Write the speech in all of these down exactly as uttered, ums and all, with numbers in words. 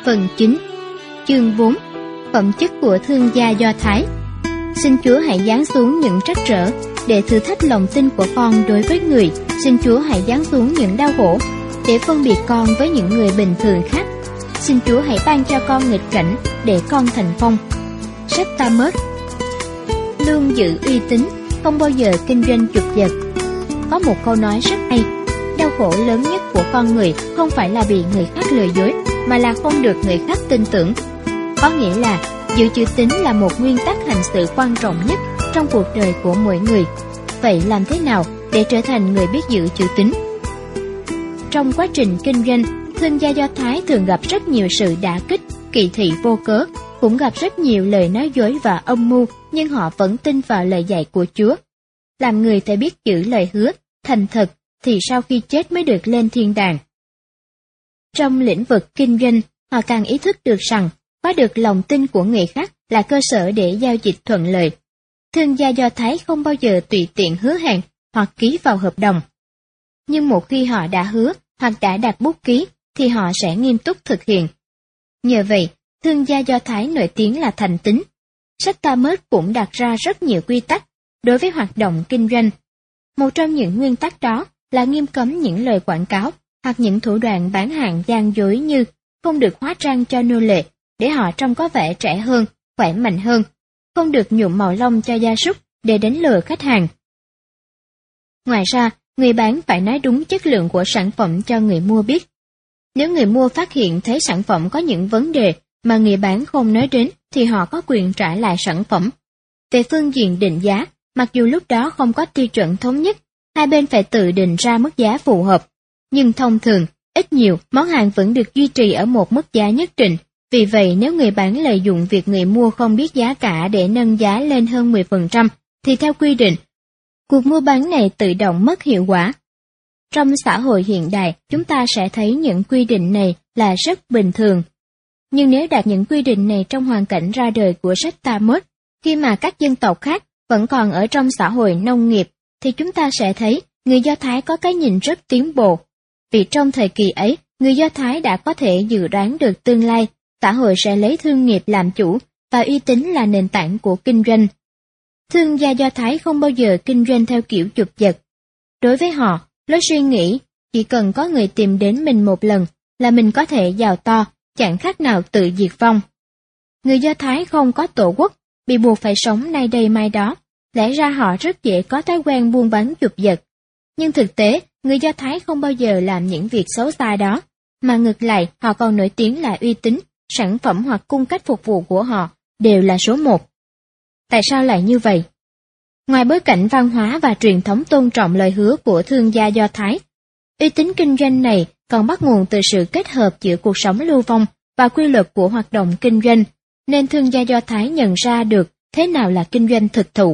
Phần chín. Chương bốn. Phẩm chất của thương gia Do Thái. Xin Chúa hãy giáng xuống những trắc trở để thử thách lòng tin của con đối với người. Xin Chúa hãy giáng xuống những đau khổ để phân biệt con với những người bình thường khác. Xin Chúa hãy ban cho con nghịch cảnh để con thành công. Sách Ta-mớt. Luôn giữ uy tín, không bao giờ kinh doanh chụp giật. Có một câu nói rất hay: đau khổ lớn nhất của con người không phải là bị người khác lừa dối, mà là không được người khác tin tưởng. Có nghĩa là giữ chữ tín là một nguyên tắc hành xử quan trọng nhất trong cuộc đời của mỗi người. Vậy làm thế nào để trở thành người biết giữ chữ tín? Trong quá trình kinh doanh, thương gia Do Thái thường gặp rất nhiều sự đả kích, kỳ thị vô cớ, cũng gặp rất nhiều lời nói dối và âm mưu, nhưng họ vẫn tin vào lời dạy của Chúa. Làm người phải biết giữ lời hứa, thành thật, thì sau khi chết mới được lên thiên đàng. Trong lĩnh vực kinh doanh, họ càng ý thức được rằng có được lòng tin của người khác là cơ sở để giao dịch thuận lợi. Thương gia Do Thái không bao giờ tùy tiện hứa hẹn hoặc ký vào hợp đồng. Nhưng một khi họ đã hứa hoặc đã đặt bút ký, thì họ sẽ nghiêm túc thực hiện. Nhờ vậy, thương gia Do Thái nổi tiếng là thành tín. Sách Ta-mớt cũng đặt ra rất nhiều quy tắc đối với hoạt động kinh doanh. Một trong những nguyên tắc đó là nghiêm cấm những lời quảng cáo hoặc những thủ đoạn bán hàng gian dối, như không được hóa trang cho nô lệ để họ trông có vẻ trẻ hơn, khỏe mạnh hơn, không được nhuộm màu lông cho gia súc để đánh lừa khách hàng. Ngoài ra, người bán phải nói đúng chất lượng của sản phẩm cho người mua biết. Nếu người mua phát hiện thấy sản phẩm có những vấn đề mà người bán không nói đến, thì họ có quyền trả lại sản phẩm. Về phương diện định giá, mặc dù lúc đó không có tiêu chuẩn thống nhất, hai bên phải tự định ra mức giá phù hợp. Nhưng thông thường, ít nhiều, món hàng vẫn được duy trì ở một mức giá nhất định. Vì vậy, nếu người bán lợi dụng việc người mua không biết giá cả để nâng giá lên hơn mười phần trăm, thì theo quy định, cuộc mua bán này tự động mất hiệu quả. Trong xã hội hiện đại, chúng ta sẽ thấy những quy định này là rất bình thường. Nhưng nếu đặt những quy định này trong hoàn cảnh ra đời của sách Ta-mớt, khi mà các dân tộc khác vẫn còn ở trong xã hội nông nghiệp, thì chúng ta sẽ thấy người Do Thái có cái nhìn rất tiến bộ. Vì trong thời kỳ ấy, người Do Thái đã có thể dự đoán được tương lai, xã hội sẽ lấy thương nghiệp làm chủ và uy tín là nền tảng của kinh doanh. Thương gia Do Thái không bao giờ kinh doanh theo kiểu chụp giật. Đối với họ, lối suy nghĩ chỉ cần có người tìm đến mình một lần là mình có thể giàu to, chẳng khác nào tự diệt vong. Người Do Thái không có tổ quốc, bị buộc phải sống nay đây mai đó, lẽ ra họ rất dễ có thói quen buôn bán chụp giật. Nhưng thực tế, người Do Thái không bao giờ làm những việc xấu xa đó, mà ngược lại họ còn nổi tiếng là uy tín, sản phẩm hoặc cung cách phục vụ của họ đều là số một. Tại sao lại như vậy? Ngoài bối cảnh văn hóa và truyền thống tôn trọng lời hứa của thương gia Do Thái, uy tín kinh doanh này còn bắt nguồn từ sự kết hợp giữa cuộc sống lưu vong và quy luật của hoạt động kinh doanh, nên thương gia Do Thái nhận ra được thế nào là kinh doanh thực thụ.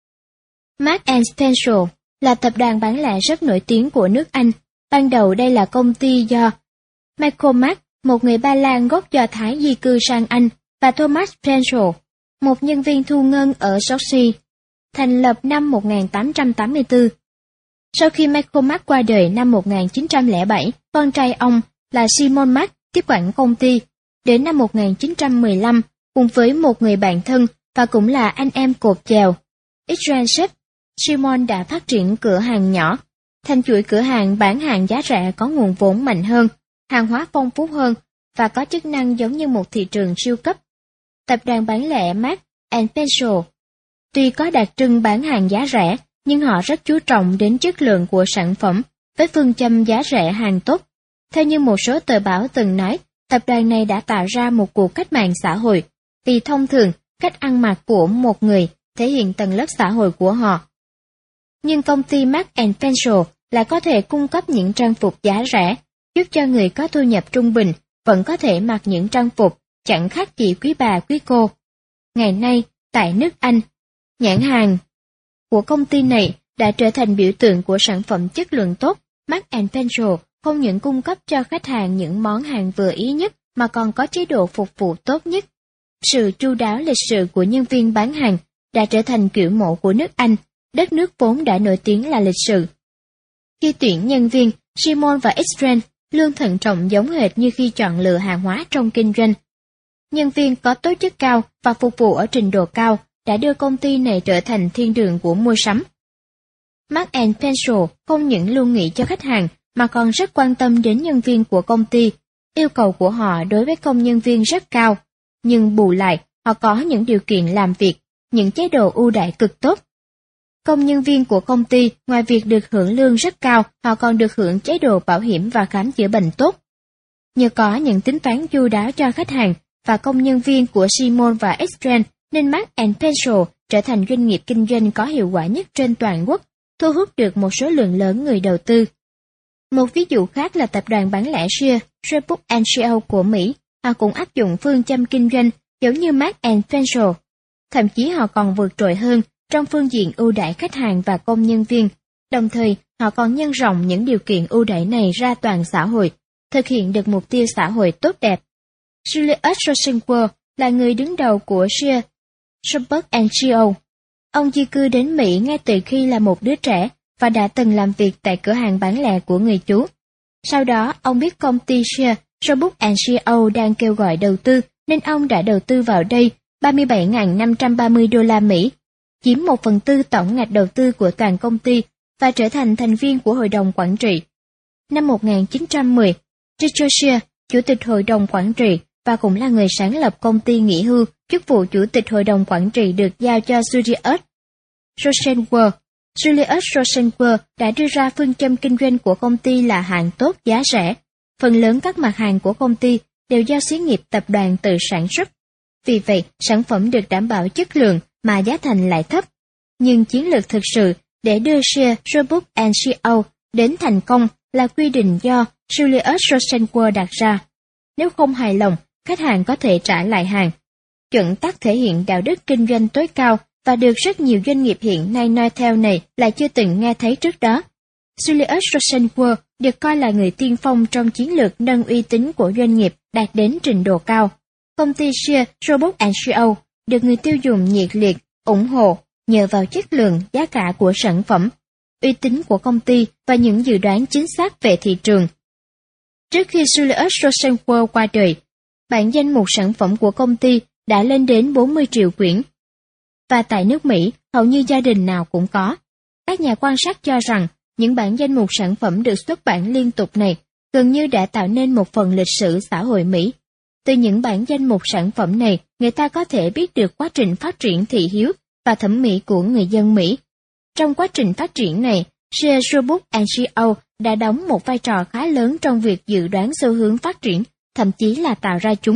Marks and Spencer là tập đoàn bán lẻ rất nổi tiếng của nước Anh. Ban đầu đây là công ty do Michael Marks, một người Ba Lan gốc Do Thái di cư sang Anh, và Thomas Spencer, một nhân viên thu ngân ở Chelsea, thành lập năm một nghìn tám trăm tám mươi tư. Sau khi Michael Marks qua đời năm một nghìn chín trăm lẻ bảy, con trai ông là Simon Marks tiếp quản công ty. Đến năm một nghìn chín trăm mười lăm, cùng với một người bạn thân và cũng là anh em cột chèo, Israel Sheff, Simon đã phát triển cửa hàng nhỏ, thành chuỗi cửa hàng bán hàng giá rẻ có nguồn vốn mạnh hơn, hàng hóa phong phú hơn và có chức năng giống như một thị trường siêu cấp. Tập đoàn bán lẻ Marks and Spencer tuy có đặc trưng bán hàng giá rẻ, nhưng họ rất chú trọng đến chất lượng của sản phẩm, với phương châm giá rẻ hàng tốt. Theo như một số tờ báo từng nói, tập đoàn này đã tạo ra một cuộc cách mạng xã hội, vì thông thường, cách ăn mặc của một người thể hiện tầng lớp xã hội của họ. Nhưng công ty Marks and Spencer lại có thể cung cấp những trang phục giá rẻ, giúp cho người có thu nhập trung bình vẫn có thể mặc những trang phục chẳng khác gì quý bà quý cô. Ngày nay, tại nước Anh, nhãn hàng của công ty này đã trở thành biểu tượng của sản phẩm chất lượng tốt. Marks and Spencer không những cung cấp cho khách hàng những món hàng vừa ý nhất mà còn có chế độ phục vụ tốt nhất. Sự chu đáo lịch sự của nhân viên bán hàng đã trở thành kiểu mẫu của nước Anh, đất nước vốn đã nổi tiếng là lịch sự. Khi tuyển nhân viên, Simon và Israel luôn thận trọng giống hệt như khi chọn lựa hàng hóa trong kinh doanh. Nhân viên có tố chất cao và phục vụ ở trình độ cao đã đưa công ty này trở thành thiên đường của mua sắm. Marks and Spencer không những luôn nghĩ cho khách hàng mà còn rất quan tâm đến nhân viên của công ty. Yêu cầu của họ đối với công nhân viên rất cao, nhưng bù lại họ có những điều kiện làm việc, những chế độ ưu đãi cực tốt. Công nhân viên của công ty ngoài việc được hưởng lương rất cao, họ còn được hưởng chế độ bảo hiểm và khám chữa bệnh tốt. Nhờ có những tính toán chu đáo cho khách hàng và công nhân viên của Simon và Extran nên Marks and Spencer trở thành doanh nghiệp kinh doanh có hiệu quả nhất trên toàn quốc, thu hút được một số lượng lớn người đầu tư. Một ví dụ khác là tập đoàn bán lẻ Sears, Roebuck and Shearls của Mỹ, họ cũng áp dụng phương châm kinh doanh giống như Marks and Spencer. Thậm chí họ còn vượt trội hơn trong phương diện ưu đãi khách hàng và công nhân viên, đồng thời họ còn nhân rộng những điều kiện ưu đãi này ra toàn xã hội, thực hiện được mục tiêu xã hội tốt đẹp. Julius Rosenberg là người đứng đầu của Sears, Roebuck and Shearls. Ông di cư đến Mỹ ngay từ khi là một đứa trẻ và đã từng làm việc tại cửa hàng bán lẻ của người chú. Sau đó, ông biết công ty Sears, Roebuck and Shearls đang kêu gọi đầu tư, nên ông đã đầu tư vào đây ba mươi bảy nghìn năm trăm ba mươi đô la Mỹ, chiếm một phần tư tổng ngạch đầu tư của toàn công ty và trở thành thành viên của hội đồng quản trị. Năm một nghìn chín trăm mười, Richard Sears, chủ tịch hội đồng quản trị và cũng là người sáng lập công ty nghỉ hưu, chức vụ chủ tịch hội đồng quản trị được giao cho Julius Rosenberg. Julius Rosenberg đã đưa ra phương châm kinh doanh của công ty là hàng tốt giá rẻ. Phần lớn các mặt hàng của công ty đều do xí nghiệp tập đoàn tự sản xuất. Vì vậy, sản phẩm được đảm bảo chất lượng mà giá thành lại thấp. Nhưng chiến lược thực sự để đưa Sears, Roebuck and Shearls đến thành công là quy định do Julius Rosenberg đặt ra. Nếu không hài lòng, khách hàng có thể trả lại hàng. Chuẩn tắc thể hiện đạo đức kinh doanh tối cao và được rất nhiều doanh nghiệp hiện nay noi theo này lại chưa từng nghe thấy trước đó. Julius Rosenberg được coi là người tiên phong trong chiến lược nâng uy tín của doanh nghiệp đạt đến trình độ cao. Công ty Sears, Roebuck and Shearls được người tiêu dùng nhiệt liệt, ủng hộ nhờ vào chất lượng, giá cả của sản phẩm, uy tín của công ty và những dự đoán chính xác về thị trường. Trước khi Julius Rosenberg qua đời, bản danh mục sản phẩm của công ty đã lên đến bốn mươi triệu quyển. Và tại nước Mỹ, hầu như gia đình nào cũng có. Các nhà quan sát cho rằng, những bản danh mục sản phẩm được xuất bản liên tục này gần như đã tạo nên một phần lịch sử xã hội Mỹ. Từ những bản danh mục sản phẩm này, người ta có thể biết được quá trình phát triển thị hiếu và thẩm mỹ của người dân Mỹ. Trong quá trình phát triển này, Sears, Roebuck and Shearls đã đóng một vai trò khá lớn trong việc dự đoán xu hướng phát triển, thậm chí là tạo ra chúng.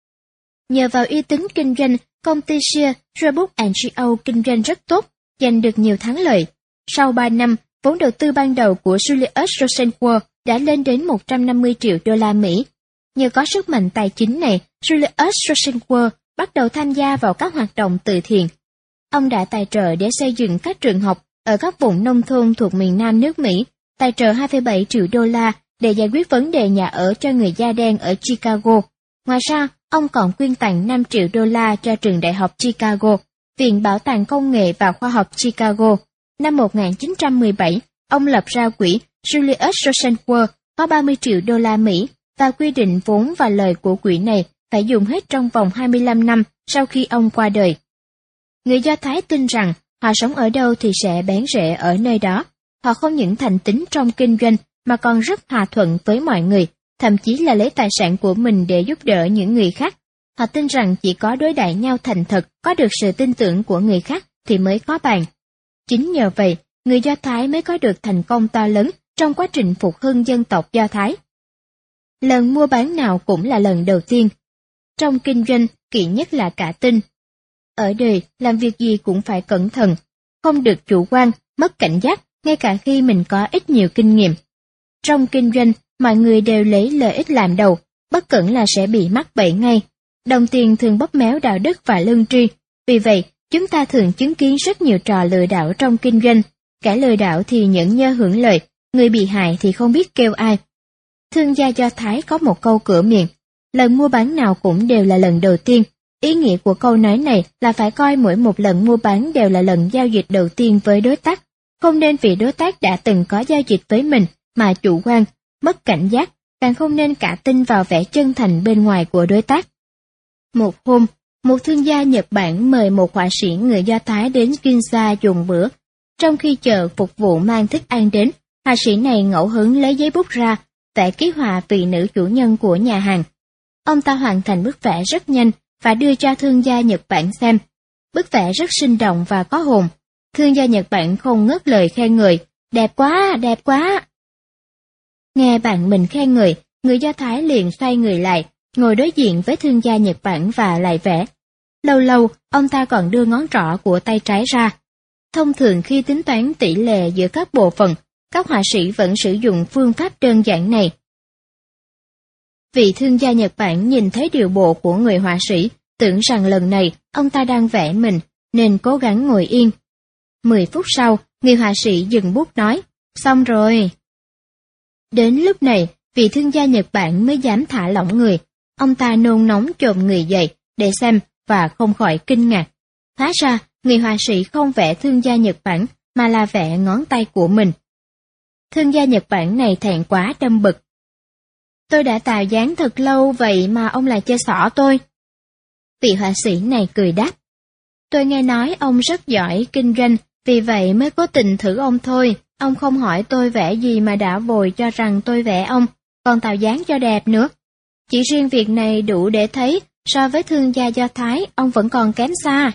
Nhờ vào uy tín kinh doanh, công ty Sears, Roebuck and Shearls kinh doanh rất tốt, giành được nhiều thắng lợi. Sau ba năm, vốn đầu tư ban đầu của Julius Rosenberg đã lên đến một trăm năm mươi triệu đô la Mỹ. Nhờ có sức mạnh tài chính này, Julius Rosenberg bắt đầu tham gia vào các hoạt động từ thiện. Ông đã tài trợ để xây dựng các trường học ở các vùng nông thôn thuộc miền Nam nước Mỹ, tài trợ hai phẩy bảy triệu đô la để giải quyết vấn đề nhà ở cho người da đen ở Chicago. Ngoài ra, ông còn quyên tặng năm triệu đô la cho trường đại học Chicago, Viện Bảo tàng Công nghệ và Khoa học Chicago. Năm một nghìn chín trăm mười bảy, ông lập ra quỹ Julius Rosenberg có ba mươi triệu đô la Mỹ và quy định vốn và lời của quỹ này phải dùng hết trong vòng hai mươi lăm năm sau khi ông qua đời. Người Do Thái tin rằng họ sống ở đâu thì sẽ bén rễ ở nơi đó. Họ không những thành tín trong kinh doanh mà còn rất hòa thuận với mọi người, thậm chí là lấy tài sản của mình để giúp đỡ những người khác. Họ tin rằng chỉ có đối đãi nhau thành thật, có được sự tin tưởng của người khác thì mới có bàn. Chính nhờ vậy, người Do Thái mới có được thành công to lớn trong quá trình phục hưng dân tộc Do Thái. Lần mua bán nào cũng là lần đầu tiên. Trong kinh doanh, kỵ nhất là cả tin. Ở đời, làm việc gì cũng phải cẩn thận, không được chủ quan, mất cảnh giác, ngay cả khi mình có ít nhiều kinh nghiệm. Trong kinh doanh, mọi người đều lấy lợi ích làm đầu, bất cẩn là sẽ bị mắc bẫy ngay. Đồng tiền thường bóp méo đạo đức và lương tri. Vì vậy, chúng ta thường chứng kiến rất nhiều trò lừa đảo trong kinh doanh. Kẻ lừa đảo thì nhẫn nhơ hưởng lợi, người bị hại thì không biết kêu ai. Thương gia Do Thái có một câu cửa miệng, lần mua bán nào cũng đều là lần đầu tiên. Ý nghĩa của câu nói này là phải coi mỗi một lần mua bán đều là lần giao dịch đầu tiên với đối tác. Không nên vì đối tác đã từng có giao dịch với mình mà chủ quan, mất cảnh giác, càng không nên cả tin vào vẻ chân thành bên ngoài của đối tác. Một hôm, một thương gia Nhật Bản mời một họa sĩ người Do Thái đến Ginza dùng bữa. Trong khi chờ phục vụ mang thức ăn đến, họa sĩ này ngẫu hứng lấy giấy bút ra, vẽ ký họa vị nữ chủ nhân của nhà hàng. Ông ta hoàn thành bức vẽ rất nhanh và đưa cho thương gia Nhật Bản xem. Bức vẽ rất sinh động và có hồn. Thương gia Nhật Bản không ngớt lời khen ngợi, đẹp quá, đẹp quá. Nghe bạn mình khen ngợi, người Do Thái liền xoay người lại, ngồi đối diện với thương gia Nhật Bản và lại vẽ. Lâu lâu, ông ta còn đưa ngón trỏ của tay trái ra. Thông thường khi tính toán tỷ lệ giữa các bộ phận, các họa sĩ vẫn sử dụng phương pháp đơn giản này. Vị thương gia Nhật Bản nhìn thấy điều bộ của người họa sĩ, tưởng rằng lần này ông ta đang vẽ mình, nên cố gắng ngồi yên. Mười phút sau, người họa sĩ dừng bút nói, xong rồi. Đến lúc này, vị thương gia Nhật Bản mới dám thả lỏng người. Ông ta nôn nóng chồm người dậy để xem và không khỏi kinh ngạc. Hóa ra, người họa sĩ không vẽ thương gia Nhật Bản mà là vẽ ngón tay của mình. Thương gia Nhật Bản này thẹn quá đâm bực. Tôi đã tạo dáng thật lâu vậy mà ông lại chơi xỏ tôi. Vị họa sĩ này cười đáp. Tôi nghe nói ông rất giỏi kinh doanh, vì vậy mới cố tình thử ông thôi. Ông không hỏi tôi vẽ gì mà đã vội cho rằng tôi vẽ ông, còn tạo dáng cho đẹp nữa. Chỉ riêng việc này đủ để thấy, so với thương gia Do Thái, ông vẫn còn kém xa.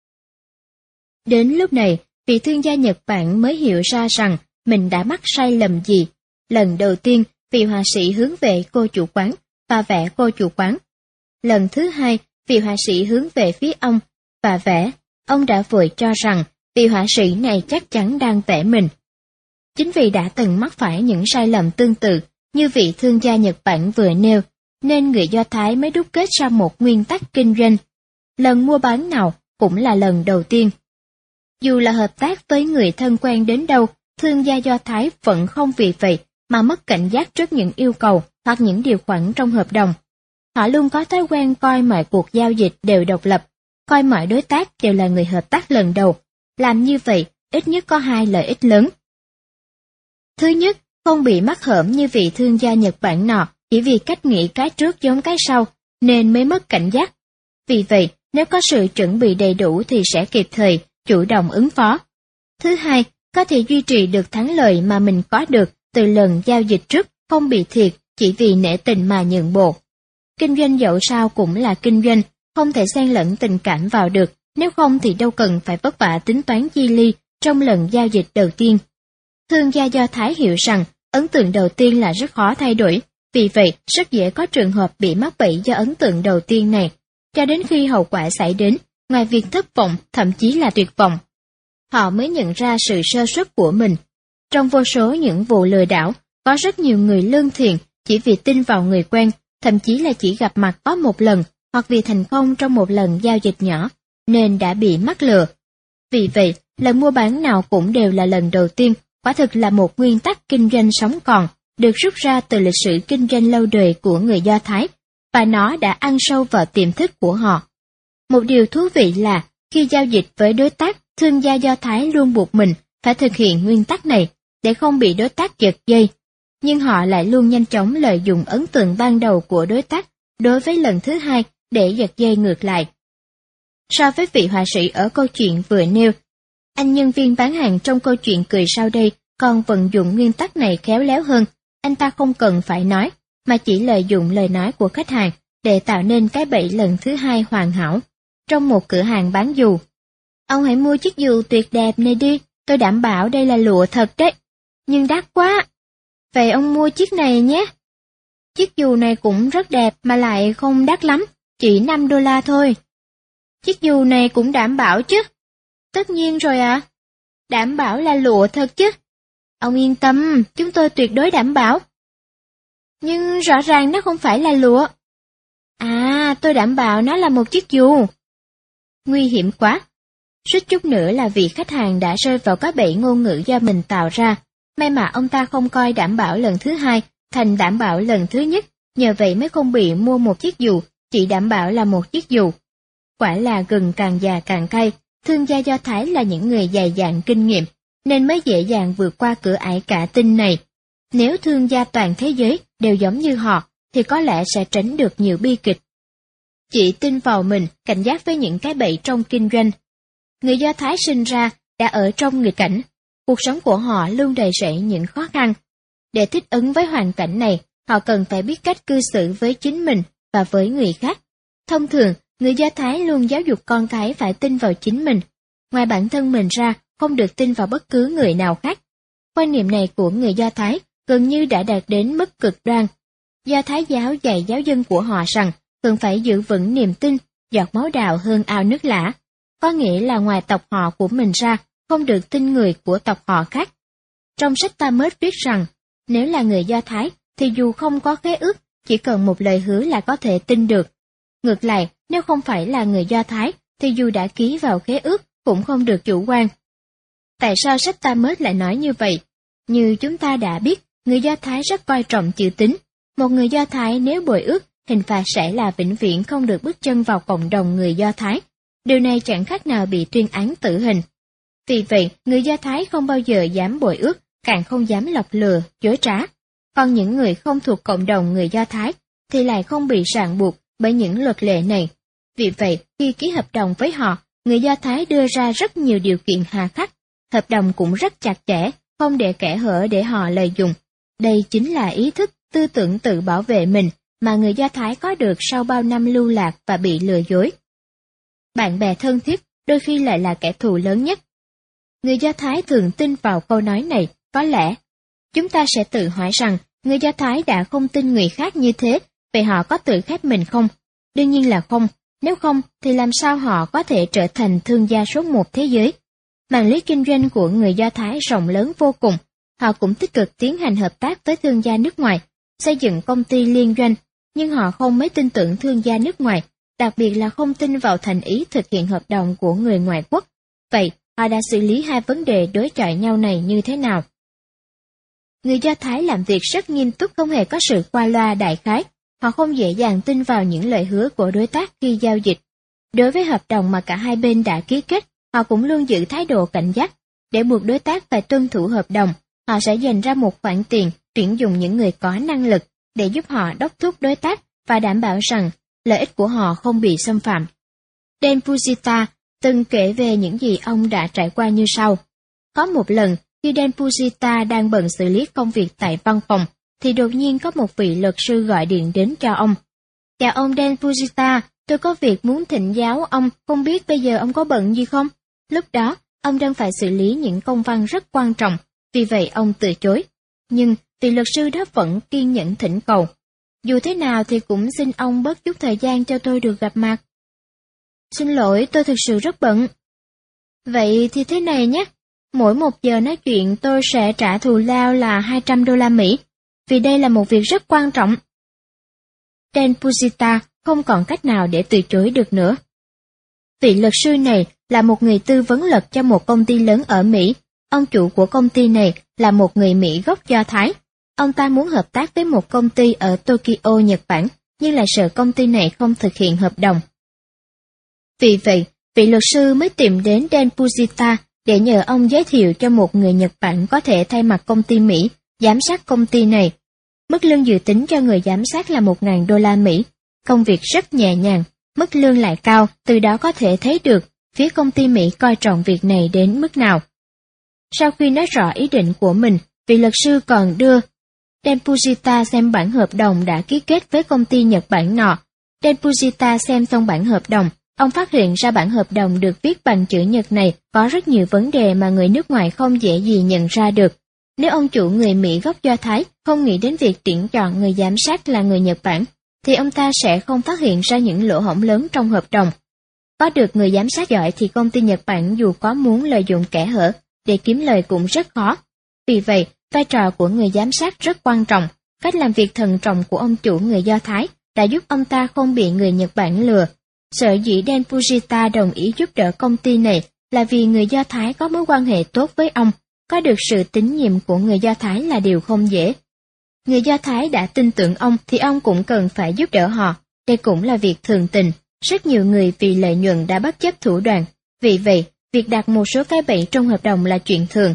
Đến lúc này, vị thương gia Nhật Bản mới hiểu ra rằng mình đã mắc sai lầm gì. Lần đầu tiên, vị họa sĩ hướng về cô chủ quán và vẽ cô chủ quán. Lần thứ hai, vị họa sĩ hướng về phía ông và vẽ. Ông đã vội cho rằng vị họa sĩ này chắc chắn đang vẽ mình. Chính vì đã từng mắc phải những sai lầm tương tự như vị thương gia Nhật Bản vừa nêu, nên người Do Thái mới đúc kết ra một nguyên tắc kinh doanh. Lần mua bán nào cũng là lần đầu tiên. Dù là hợp tác với người thân quen đến đâu, thương gia Do Thái vẫn không vì vậy mà mất cảnh giác trước những yêu cầu hoặc những điều khoản trong hợp đồng. Họ luôn có thói quen coi mọi cuộc giao dịch đều độc lập, coi mọi đối tác đều là người hợp tác lần đầu. Làm như vậy, ít nhất có hai lợi ích lớn. Thứ nhất, không bị mắc hởm như vị thương gia Nhật Bản nọ chỉ vì cách nghĩ cái trước giống cái sau, nên mới mất cảnh giác. Vì vậy, nếu có sự chuẩn bị đầy đủ thì sẽ kịp thời, chủ động ứng phó. Thứ hai, có thể duy trì được thắng lợi mà mình có được từ lần giao dịch trước, không bị thiệt chỉ vì nể tình mà nhượng bộ. Kinh doanh dẫu sao cũng là kinh doanh, không thể xen lẫn tình cảm vào được, nếu không thì đâu cần phải vất vả tính toán chi ly trong lần giao dịch đầu tiên. Thương gia Do Thái hiểu rằng ấn tượng đầu tiên là rất khó thay đổi, vì vậy rất dễ có trường hợp bị mắc bẫy do ấn tượng đầu tiên này, cho đến khi hậu quả xảy đến, ngoài việc thất vọng, thậm chí là tuyệt vọng, họ mới nhận ra sự sơ suất của mình. Trong vô số những vụ lừa đảo, có rất nhiều người lương thiện chỉ vì tin vào người quen, thậm chí là chỉ gặp mặt có một lần, hoặc vì thành công trong một lần giao dịch nhỏ, nên đã bị mắc lừa. Vì vậy, lần mua bán nào cũng đều là lần đầu tiên, quả thực là một nguyên tắc kinh doanh sống còn, được rút ra từ lịch sử kinh doanh lâu đời của người Do Thái, và nó đã ăn sâu vào tiềm thức của họ. Một điều thú vị là, khi giao dịch với đối tác, thương gia Do Thái luôn buộc mình phải thực hiện nguyên tắc này, để không bị đối tác giật dây. Nhưng họ lại luôn nhanh chóng lợi dụng ấn tượng ban đầu của đối tác đối với lần thứ hai để giật dây ngược lại. So với vị họa sĩ ở câu chuyện vừa nêu, anh nhân viên bán hàng trong câu chuyện cười sau đây còn vận dụng nguyên tắc này khéo léo hơn. Anh ta không cần phải nói, mà chỉ lợi dụng lời nói của khách hàng để tạo nên cái bẫy lần thứ hai hoàn hảo. Trong một cửa hàng bán dù, ông hãy mua chiếc dù tuyệt đẹp này đi, tôi đảm bảo đây là lụa thật đấy. Nhưng đắt quá. Vậy ông mua chiếc này nhé. Chiếc dù này cũng rất đẹp mà lại không đắt lắm, chỉ năm đô la thôi. Chiếc dù này cũng đảm bảo chứ? Tất nhiên rồi ạ. À. Đảm bảo là lụa thật chứ? Ông yên tâm, chúng tôi tuyệt đối đảm bảo. Nhưng rõ ràng nó không phải là lụa. À, tôi đảm bảo nó là một chiếc dù. Nguy hiểm quá. Suýt chút nữa là vị khách hàng đã rơi vào cái bẫy ngôn ngữ do mình tạo ra. May mà ông ta không coi đảm bảo lần thứ hai thành đảm bảo lần thứ nhất, nhờ vậy mới không bị mua một chiếc dù, chỉ đảm bảo là một chiếc dù. Quả là gừng càng già càng cay, thương gia Do Thái là những người dày dạn kinh nghiệm, nên mới dễ dàng vượt qua cửa ải cả tin này. Nếu thương gia toàn thế giới đều giống như họ, thì có lẽ sẽ tránh được nhiều bi kịch. Chỉ tin vào mình, cảnh giác với những cái bẫy trong kinh doanh. Người Do Thái sinh ra đã ở trong nghịch cảnh, cuộc sống của họ luôn đầy rẫy những khó khăn. Để thích ứng với hoàn cảnh này, họ cần phải biết cách cư xử với chính mình và với người khác. Thông thường, người Do Thái luôn giáo dục con cái phải tin vào chính mình. Ngoài bản thân mình ra, không được tin vào bất cứ người nào khác. Quan niệm này của người Do Thái gần như đã đạt đến mức cực đoan. Do Thái giáo dạy giáo dân của họ rằng cần phải giữ vững niềm tin, giọt máu đào hơn ao nước lã. Có nghĩa là ngoài tộc họ của mình ra, không được tin người của tộc họ khác. Trong sách Talmud viết rằng, nếu là người Do Thái, thì dù không có khế ước, chỉ cần một lời hứa là có thể tin được. Ngược lại, nếu không phải là người Do Thái, thì dù đã ký vào khế ước, cũng không được chủ quan. Tại sao sách Talmud lại nói như vậy? Như chúng ta đã biết, người Do Thái rất coi trọng chữ tín. Một người Do Thái nếu bội ước, hình phạt sẽ là vĩnh viễn không được bước chân vào cộng đồng người Do Thái. Điều này chẳng khác nào bị tuyên án tử hình. Vì vậy, người Do Thái không bao giờ dám bội ước, càng không dám lọc lừa, dối trá. Còn những người không thuộc cộng đồng người Do Thái thì lại không bị ràng buộc bởi những luật lệ này. Vì vậy, khi ký hợp đồng với họ, người Do Thái đưa ra rất nhiều điều kiện hà khắc. Hợp đồng cũng rất chặt chẽ, không để kẽ hở để họ lợi dụng. Đây chính là ý thức, tư tưởng tự bảo vệ mình mà người Do Thái có được sau bao năm lưu lạc và bị lừa dối. Bạn bè thân thiết đôi khi lại là kẻ thù lớn nhất. Người Do Thái thường tin vào câu nói này, có lẽ. Chúng ta sẽ tự hỏi rằng, người Do Thái đã không tin người khác như thế, vậy họ có tự khép mình không? Đương nhiên là không, nếu không thì làm sao họ có thể trở thành thương gia số một thế giới? Mạng lưới kinh doanh của người Do Thái rộng lớn vô cùng, họ cũng tích cực tiến hành hợp tác với thương gia nước ngoài, xây dựng công ty liên doanh, nhưng họ không mấy tin tưởng thương gia nước ngoài, đặc biệt là không tin vào thành ý thực hiện hợp đồng của người ngoại quốc. Vậy, họ đã xử lý hai vấn đề đối chọi nhau này như thế nào? Người Do Thái làm việc rất nghiêm túc, không hề có sự qua loa đại khái. Họ không dễ dàng tin vào những lời hứa của đối tác khi giao dịch. Đối với hợp đồng mà cả hai bên đã ký kết, họ cũng luôn giữ thái độ cảnh giác. Để buộc đối tác phải tuân thủ hợp đồng, họ sẽ dành ra một khoản tiền, tuyển dụng những người có năng lực để giúp họ đốc thúc đối tác và đảm bảo rằng lợi ích của họ không bị xâm phạm. Dan Fujita từng kể về những gì ông đã trải qua như sau. Có một lần, khi Dan Fujita đang bận xử lý công việc tại văn phòng, thì đột nhiên có một vị luật sư gọi điện đến cho ông. Chào ông Dan Fujita, tôi có việc muốn thỉnh giáo ông, không biết bây giờ ông có bận gì không? Lúc đó, ông đang phải xử lý những công văn rất quan trọng, vì vậy ông từ chối. Nhưng vị luật sư đó vẫn kiên nhẫn thỉnh cầu. Dù thế nào thì cũng xin ông bớt chút thời gian cho tôi được gặp mặt. Xin lỗi, tôi thực sự rất bận. Vậy thì thế này nhé, mỗi một giờ nói chuyện tôi sẽ trả thù lao là hai trăm đô la Mỹ, vì đây là một việc rất quan trọng. Dan Fujita không còn cách nào để từ chối được nữa. Vị luật sư này là một người tư vấn luật cho một công ty lớn ở Mỹ. Ông chủ của công ty này là một người Mỹ gốc Do Thái. Ông ta muốn hợp tác với một công ty ở Tokyo, Nhật Bản, nhưng lại sợ công ty này không thực hiện hợp đồng. Vì vậy, vị luật sư mới tìm đến Dan Fujita để nhờ ông giới thiệu cho một người Nhật Bản có thể thay mặt công ty Mỹ giám sát công ty này. Mức lương dự tính cho người giám sát là một nghìn đô la Mỹ. Công việc rất nhẹ nhàng, mức lương lại cao, từ đó có thể thấy được phía công ty Mỹ coi trọng việc này đến mức nào. Sau khi nói rõ ý định của mình, vị luật sư còn đưa Dan Fujita xem bản hợp đồng đã ký kết với công ty Nhật Bản nọ. Dan Fujita xem xong bản hợp đồng, ông phát hiện ra bản hợp đồng được viết bằng chữ Nhật này có rất nhiều vấn đề mà người nước ngoài không dễ gì nhận ra được. Nếu ông chủ người Mỹ gốc Do Thái không nghĩ đến việc tuyển chọn người giám sát là người Nhật Bản, thì ông ta sẽ không phát hiện ra những lỗ hổng lớn trong hợp đồng. Có được người giám sát giỏi thì công ty Nhật Bản dù có muốn lợi dụng kẽ hở để kiếm lời cũng rất khó. Vì vậy, vai trò của người giám sát rất quan trọng. Cách làm việc thận trọng của ông chủ người Do Thái đã giúp ông ta không bị người Nhật Bản lừa. Sở dĩ Dan Fujita đồng ý giúp đỡ công ty này là vì người Do Thái có mối quan hệ tốt với ông. Có được sự tín nhiệm của người Do Thái là điều không dễ. Người Do Thái đã tin tưởng ông thì ông cũng cần phải giúp đỡ họ. Đây cũng là việc thường tình. Rất nhiều người vì lợi nhuận đã bất chấp thủ đoạn. Vì vậy, việc đặt một số cái bẫy trong hợp đồng là chuyện thường.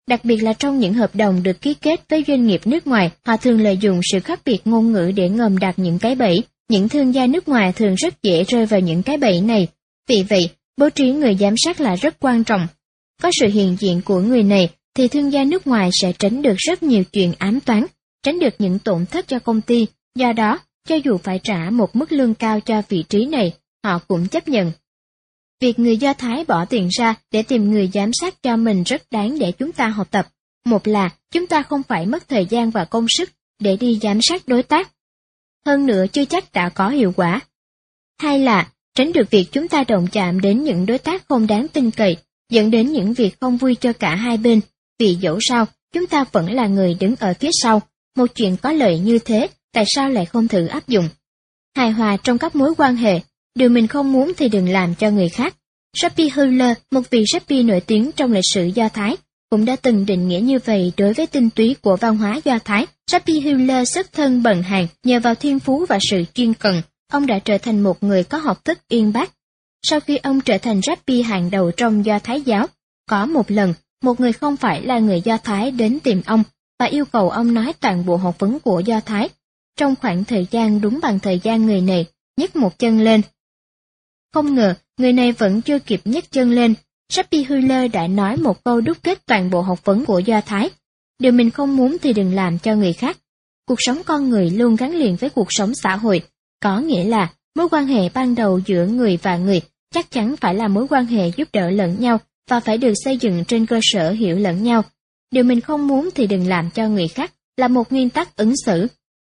Đặc biệt là trong những hợp đồng được ký kết với doanh nghiệp nước ngoài, họ thường lợi dụng sự khác biệt ngôn ngữ để ngầm đặt những cái bẫy. Những thương gia nước ngoài thường rất dễ rơi vào những cái bẫy này. Vì vậy, bố trí người giám sát là rất quan trọng. Có sự hiện diện của người này thì thương gia nước ngoài sẽ tránh được rất nhiều chuyện ám toán, tránh được những tổn thất cho công ty. Do đó, cho dù phải trả một mức lương cao cho vị trí này, họ cũng chấp nhận. Việc người Do Thái bỏ tiền ra để tìm người giám sát cho mình rất đáng để chúng ta học tập. Một là chúng ta không phải mất thời gian và công sức để đi giám sát đối tác. Hơn nữa chưa chắc đã có hiệu quả. Hai là tránh được việc chúng ta động chạm đến những đối tác không đáng tin cậy, dẫn đến những việc không vui cho cả hai bên. Vì dẫu sao, chúng ta vẫn là người đứng ở phía sau. Một chuyện có lợi như thế, tại sao lại không thử áp dụng? Hài hòa trong các mối quan hệ. Điều mình không muốn thì đừng làm cho người khác. Rabbi Hillel, một vị Rabbi nổi tiếng trong lịch sử Do Thái, cũng đã từng định nghĩa như vậy đối với tinh túy của văn hóa Do Thái. Rabbi Hillel xuất thân bần hàn, nhờ vào thiên phú và sự chuyên cần, ông đã trở thành một người có học thức uyên bác. Sau khi ông trở thành Rabbi hàng đầu trong Do Thái giáo, có một lần, một người không phải là người Do Thái đến tìm ông và yêu cầu ông nói toàn bộ học vấn của Do Thái. Trong khoảng thời gian đúng bằng thời gian người này nhấc một chân lên. Không ngờ, người này vẫn chưa kịp nhấc chân lên, Rabbi Hillel đã nói một câu đúc kết toàn bộ học vấn của Do Thái. Điều mình không muốn thì đừng làm cho người khác. Cuộc sống con người luôn gắn liền với cuộc sống xã hội, có nghĩa là mối quan hệ ban đầu giữa người và người chắc chắn phải là mối quan hệ giúp đỡ lẫn nhau và phải được xây dựng trên cơ sở hiểu lẫn nhau. Điều mình không muốn thì đừng làm cho người khác là một nguyên tắc ứng xử.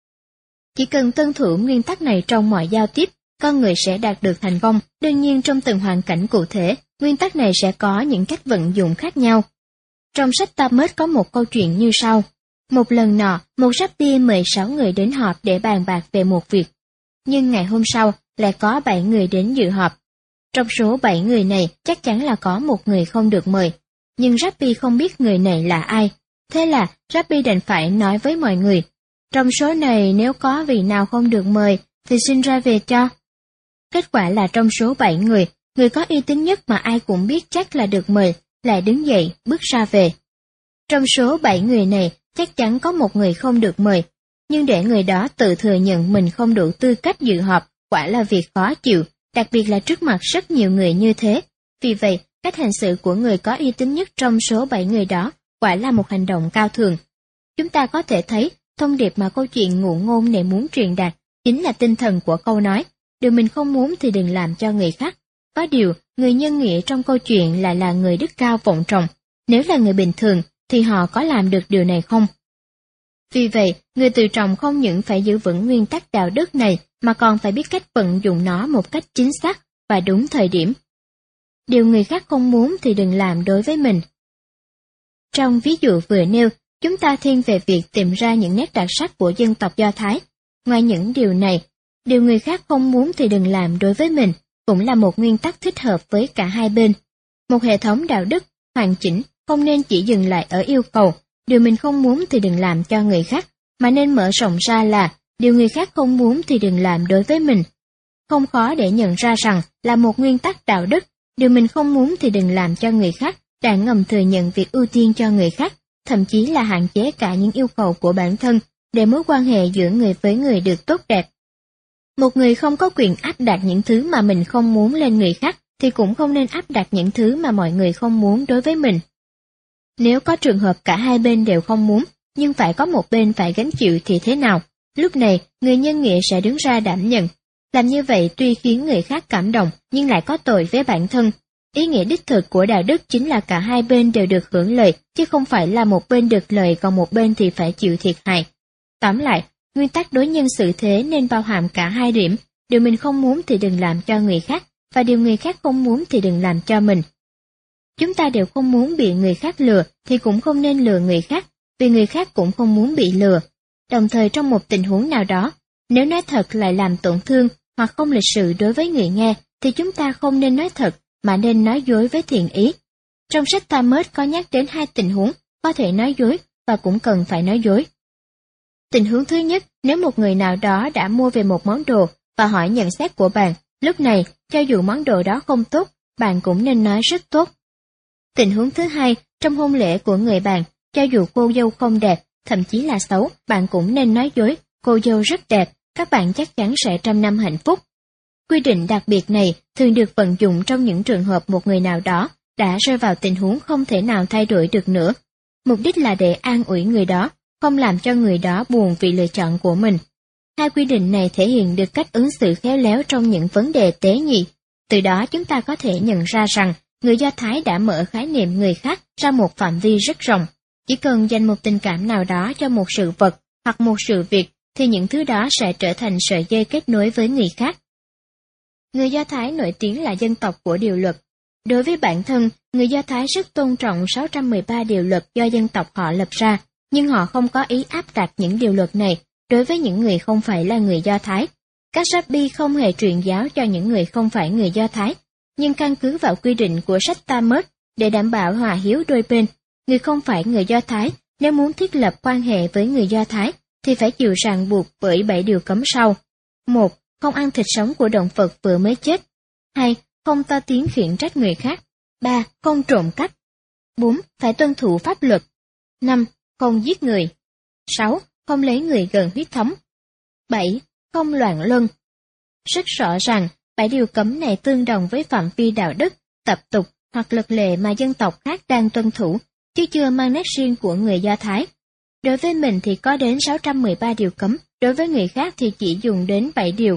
Chỉ cần tuân thủ nguyên tắc này trong mọi giao tiếp, con người sẽ đạt được thành công. Đương nhiên trong từng hoàn cảnh cụ thể, nguyên tắc này sẽ có những cách vận dụng khác nhau. Trong sách Talmud có một câu chuyện như sau. Một lần nọ, một Rabbi mời sáu người đến họp để bàn bạc về một việc. Nhưng ngày hôm sau, lại có bảy người đến dự họp. Trong số bảy người này, chắc chắn là có một người không được mời. Nhưng Rabbi không biết người này là ai. Thế là, Rabbi đành phải nói với mọi người. Trong số này nếu có vị nào không được mời, thì xin ra về cho. Kết quả là trong số bảy người, người có uy tín nhất mà ai cũng biết chắc là được mời, lại đứng dậy, bước ra về. Trong số bảy người này, chắc chắn có một người không được mời, nhưng để người đó tự thừa nhận mình không đủ tư cách dự họp, quả là việc khó chịu, đặc biệt là trước mặt rất nhiều người như thế. Vì vậy, cách hành xử của người có uy tín nhất trong số bảy người đó, quả là một hành động cao thường. Chúng ta có thể thấy, thông điệp mà câu chuyện ngụ ngôn này muốn truyền đạt, chính là tinh thần của câu nói. Điều mình không muốn thì đừng làm cho người khác. Có điều, người nhân nghĩa trong câu chuyện lại là người đức cao vọng trọng. Nếu là người bình thường, thì họ có làm được điều này không? Vì vậy, người tự trọng không những phải giữ vững nguyên tắc đạo đức này, mà còn phải biết cách vận dụng nó một cách chính xác và đúng thời điểm. Điều người khác không muốn thì đừng làm đối với mình. Trong ví dụ vừa nêu, chúng ta thiên về việc tìm ra những nét đặc sắc của dân tộc Do Thái. Ngoài những điều này, điều người khác không muốn thì đừng làm đối với mình, cũng là một nguyên tắc thích hợp với cả hai bên. Một hệ thống đạo đức hoàn chỉnh không nên chỉ dừng lại ở yêu cầu, điều mình không muốn thì đừng làm cho người khác, mà nên mở rộng ra là, điều người khác không muốn thì đừng làm đối với mình. Không khó để nhận ra rằng là một nguyên tắc đạo đức, điều mình không muốn thì đừng làm cho người khác, đã ngầm thừa nhận việc ưu tiên cho người khác, thậm chí là hạn chế cả những yêu cầu của bản thân, để mối quan hệ giữa người với người được tốt đẹp. Một người không có quyền áp đặt những thứ mà mình không muốn lên người khác, thì cũng không nên áp đặt những thứ mà mọi người không muốn đối với mình. Nếu có trường hợp cả hai bên đều không muốn, nhưng phải có một bên phải gánh chịu thì thế nào? Lúc này, người nhân nghĩa sẽ đứng ra đảm nhận. Làm như vậy tuy khiến người khác cảm động, nhưng lại có tội với bản thân. Ý nghĩa đích thực của đạo đức chính là cả hai bên đều được hưởng lợi, chứ không phải là một bên được lợi còn một bên thì phải chịu thiệt hại. Tóm lại, nguyên tắc đối nhân xử thế nên bao hàm cả hai điểm, điều mình không muốn thì đừng làm cho người khác, và điều người khác không muốn thì đừng làm cho mình. Chúng ta đều không muốn bị người khác lừa thì cũng không nên lừa người khác, vì người khác cũng không muốn bị lừa. Đồng thời trong một tình huống nào đó, nếu nói thật lại làm tổn thương hoặc không lịch sự đối với người nghe, thì chúng ta không nên nói thật, mà nên nói dối với thiện ý. Trong sách Talmud có nhắc đến hai tình huống, có thể nói dối và cũng cần phải nói dối. Tình huống thứ nhất, nếu một người nào đó đã mua về một món đồ và hỏi nhận xét của bạn, lúc này, cho dù món đồ đó không tốt, bạn cũng nên nói rất tốt. Tình huống thứ hai, Trong hôn lễ của người bạn, cho dù cô dâu không đẹp, thậm chí là xấu, bạn cũng nên nói dối, cô dâu rất đẹp, các bạn chắc chắn sẽ trăm năm hạnh phúc. Quy định đặc biệt này thường được vận dụng trong những trường hợp một người nào đó đã rơi vào tình huống không thể nào thay đổi được nữa. Mục đích là để an ủi người đó, không làm cho người đó buồn vì lựa chọn của mình. Hai quy định này thể hiện được cách ứng xử khéo léo trong những vấn đề tế nhị. Từ đó chúng ta có thể nhận ra rằng người Do Thái đã mở khái niệm người khác ra một phạm vi rất rộng. Chỉ cần dành một tình cảm nào đó cho một sự vật hoặc một sự việc thì những thứ đó sẽ trở thành sợi dây kết nối với người khác. Người Do Thái nổi tiếng là dân tộc của điều luật. Đối với bản thân, người Do Thái rất tôn trọng sáu trăm mười ba điều luật do dân tộc họ lập ra, nhưng họ không có ý áp đặt những điều luật này đối với những người không phải là người Do Thái. Các rabbi không hề truyền giáo cho những người không phải người Do Thái, nhưng căn cứ vào quy định của sách Talmud để đảm bảo hòa hiếu đôi bên, người không phải người Do Thái nếu muốn thiết lập quan hệ với người Do Thái thì phải chịu ràng buộc bởi bảy điều cấm sau. một. Không ăn thịt sống của động vật vừa mới chết. hai. Không to tiếng khiển trách người khác. ba. Không trộm cắp. bốn. Phải tuân thủ pháp luật. năm. Không giết người. sáu. Không lấy người gần huyết thống. bảy. Không loạn luân. Rất rõ ràng, bảy điều cấm này tương đồng với phạm vi đạo đức, tập tục hoặc luật lệ mà dân tộc khác đang tuân thủ, chứ chưa mang nét riêng của người Do Thái. Đối với mình thì có đến sáu trăm mười ba điều cấm, đối với người khác thì chỉ dùng đến bảy điều.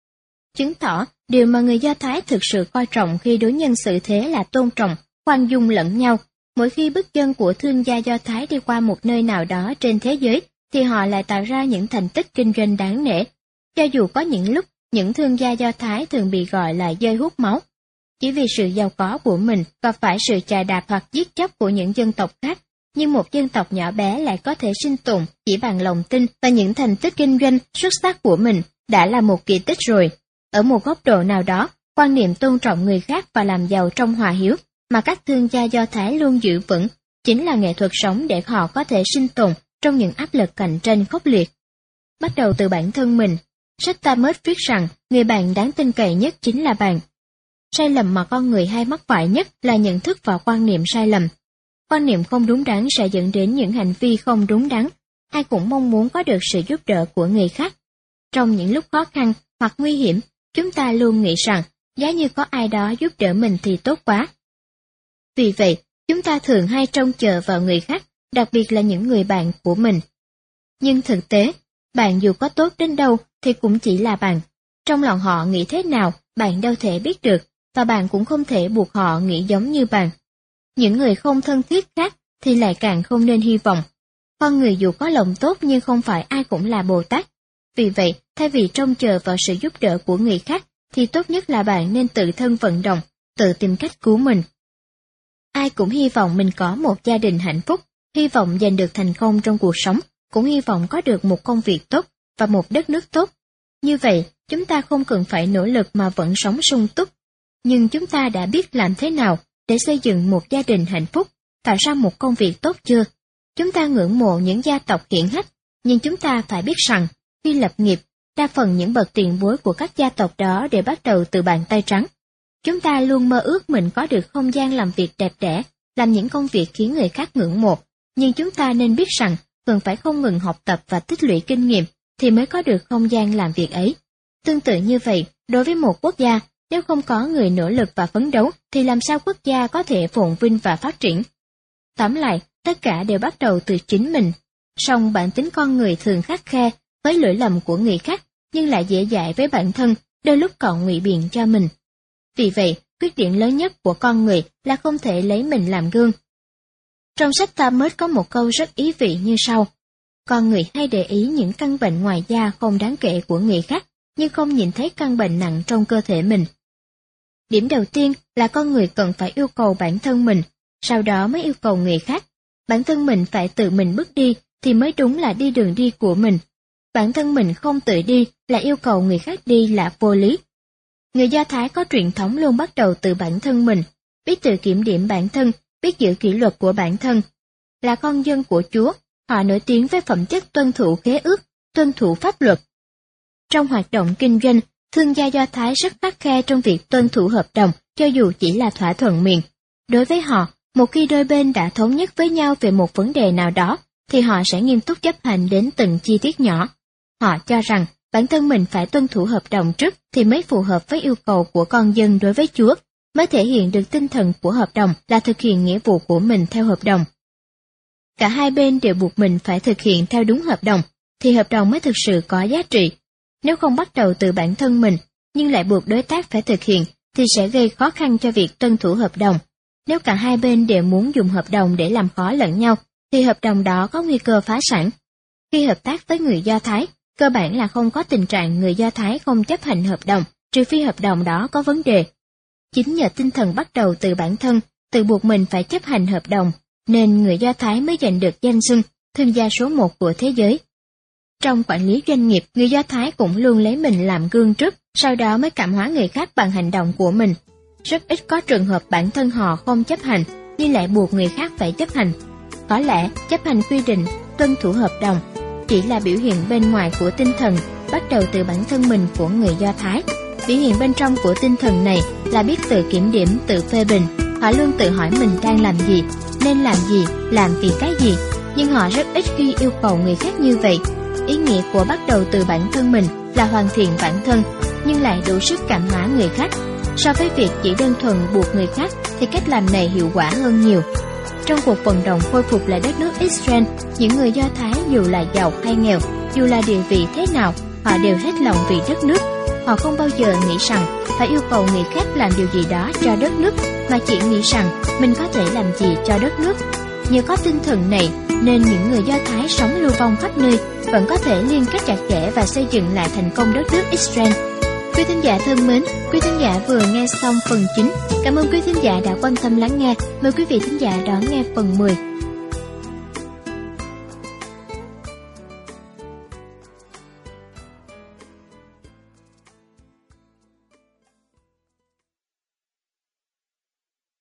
Chứng tỏ, điều mà người Do Thái thực sự coi trọng khi đối nhân xử thế là tôn trọng, khoan dung lẫn nhau. Mỗi khi bước chân của thương gia Do Thái đi qua một nơi nào đó trên thế giới, thì họ lại tạo ra những thành tích kinh doanh đáng nể. Cho dù có những lúc, những thương gia Do Thái thường bị gọi là dơi hút máu. Chỉ vì sự giàu có của mình và phải sự chà đạp hoặc giết chóc của những dân tộc khác, nhưng một dân tộc nhỏ bé lại có thể sinh tồn chỉ bằng lòng tin và những thành tích kinh doanh xuất sắc của mình đã là một kỳ tích rồi. Ở một góc độ nào đó, quan niệm tôn trọng người khác và làm giàu trong hòa hiếu mà các thương gia Do Thái luôn giữ vững chính là nghệ thuật sống để họ có thể sinh tồn trong những áp lực cạnh tranh khốc liệt. Bắt đầu từ bản thân mình, sách Talmud viết rằng người bạn đáng tin cậy nhất chính là bạn. Sai lầm mà con người hay mắc phải nhất là nhận thức và quan niệm sai lầm. Quan niệm không đúng đắn sẽ dẫn đến những hành vi không đúng đắn. Ai cũng mong muốn có được sự giúp đỡ của người khác. Trong những lúc khó khăn hoặc nguy hiểm, chúng ta luôn nghĩ rằng giá như có ai đó giúp đỡ mình thì tốt quá. Vì vậy, chúng ta thường hay trông chờ vào người khác, đặc biệt là những người bạn của mình. Nhưng thực tế, bạn dù có tốt đến đâu thì cũng chỉ là bạn. Trong lòng họ nghĩ thế nào, bạn đâu thể biết được, và bạn cũng không thể buộc họ nghĩ giống như bạn. Những người không thân thiết khác thì lại càng không nên hy vọng. Con người dù có lòng tốt nhưng không phải ai cũng là Bồ Tát. Vì vậy, thay vì trông chờ vào sự giúp đỡ của người khác, thì tốt nhất là bạn nên tự thân vận động, tự tìm cách cứu mình. Ai cũng hy vọng mình có một gia đình hạnh phúc, hy vọng giành được thành công trong cuộc sống, cũng hy vọng có được một công việc tốt và một đất nước tốt. Như vậy, chúng ta không cần phải nỗ lực mà vẫn sống sung túc. Nhưng chúng ta đã biết làm thế nào để xây dựng một gia đình hạnh phúc, tạo ra một công việc tốt chưa? Chúng ta ngưỡng mộ những gia tộc hiển hách, nhưng chúng ta phải biết rằng, khi lập nghiệp, đa phần những bậc tiền bối của các gia tộc đó đều bắt đầu từ bàn tay trắng. Chúng ta luôn mơ ước mình có được không gian làm việc đẹp đẽ, làm những công việc khiến người khác ngưỡng mộ, nhưng chúng ta nên biết rằng cần phải không ngừng học tập và tích lũy kinh nghiệm thì mới có được không gian làm việc ấy. Tương tự như vậy, đối với một quốc gia, nếu không có người nỗ lực và phấn đấu thì làm sao quốc gia có thể phồn vinh và phát triển? Tóm lại, tất cả đều bắt đầu từ chính mình. Song bản tính con người thường khắt khe với lỗi lầm của người khác, nhưng lại dễ dãi với bản thân, đôi lúc còn ngụy biện cho mình. Vì vậy, khuyết điểm lớn nhất của con người là không thể lấy mình làm gương. Trong sách Talmud có một câu rất ý vị như sau: con người hay để ý những căn bệnh ngoài da không đáng kể của người khác, nhưng không nhìn thấy căn bệnh nặng trong cơ thể mình. Điểm đầu tiên là con người cần phải yêu cầu bản thân mình, sau đó mới yêu cầu người khác. Bản thân mình phải tự mình bước đi thì mới đúng là đi đường đi của mình. Bản thân mình không tự đi là yêu cầu người khác đi là vô lý. Người Do Thái có truyền thống luôn bắt đầu từ bản thân mình, biết tự kiểm điểm bản thân, biết giữ kỷ luật của bản thân. Là con dân của Chúa, họ nổi tiếng với phẩm chất tuân thủ khế ước, tuân thủ pháp luật. Trong hoạt động kinh doanh, thương gia Do Thái rất khắt khe trong việc tuân thủ hợp đồng, cho dù chỉ là thỏa thuận miệng. Đối với họ, Một khi đôi bên đã thống nhất với nhau về một vấn đề nào đó, thì họ sẽ nghiêm túc chấp hành đến từng chi tiết nhỏ. Họ cho rằng bản thân mình phải tuân thủ hợp đồng trước thì mới phù hợp với yêu cầu của con dân đối với Chúa, mới thể hiện được tinh thần của hợp đồng là thực hiện nghĩa vụ của mình theo hợp đồng. Cả hai bên đều buộc mình phải thực hiện theo đúng hợp đồng, thì hợp đồng mới thực sự có giá trị. Nếu không bắt đầu từ bản thân mình, nhưng lại buộc đối tác phải thực hiện, thì sẽ gây khó khăn cho việc tuân thủ hợp đồng. Nếu cả hai bên đều muốn dùng hợp đồng để làm khó lẫn nhau, thì hợp đồng đó có nguy cơ phá sản. Khi hợp tác với người Do Thái, cơ bản là không có tình trạng người Do Thái không chấp hành hợp đồng, trừ phi hợp đồng đó có vấn đề. Chính nhờ tinh thần bắt đầu từ bản thân, tự buộc mình phải chấp hành hợp đồng, nên người Do Thái mới giành được danh xưng thương gia số một của thế giới. Trong quản lý doanh nghiệp, người Do Thái cũng luôn lấy mình làm gương trước, sau đó mới cảm hóa người khác bằng hành động của mình. Rất ít có trường hợp bản thân họ không chấp hành, nhưng lại buộc người khác phải chấp hành. Có lẽ chấp hành quy định, tuân thủ hợp đồng chỉ là biểu hiện bên ngoài của tinh thần bắt đầu từ bản thân mình của người Do Thái. Biểu hiện bên trong của tinh thần này là biết tự kiểm điểm, tự phê bình. Họ luôn tự hỏi mình đang làm gì, nên làm gì, làm vì cái gì, nhưng họ rất ít khi yêu cầu người khác như vậy. Ý nghĩa của bắt đầu từ bản thân mình là hoàn thiện bản thân, nhưng lại đủ sức cảm hóa người khác. So với việc chỉ đơn thuần buộc người khác thì cách làm này hiệu quả hơn nhiều. Trong cuộc vận động khôi phục lại đất nước Israel, những người Do Thái dù là giàu hay nghèo, dù là địa vị thế nào, họ đều hết lòng vì đất nước. Họ không bao giờ nghĩ rằng phải yêu cầu người khác làm điều gì đó cho đất nước, mà chỉ nghĩ rằng mình có thể làm gì cho đất nước. Nhờ có tinh thần này nên những người Do Thái sống lưu vong khắp nơi vẫn có thể liên kết chặt chẽ và xây dựng lại thành công đất nước Israel. Quý thính giả thân mến, quý thính giả vừa nghe xong phần chín. Cảm ơn quý thính giả đã quan tâm lắng nghe. Mời quý vị thính giả đón nghe phần mười.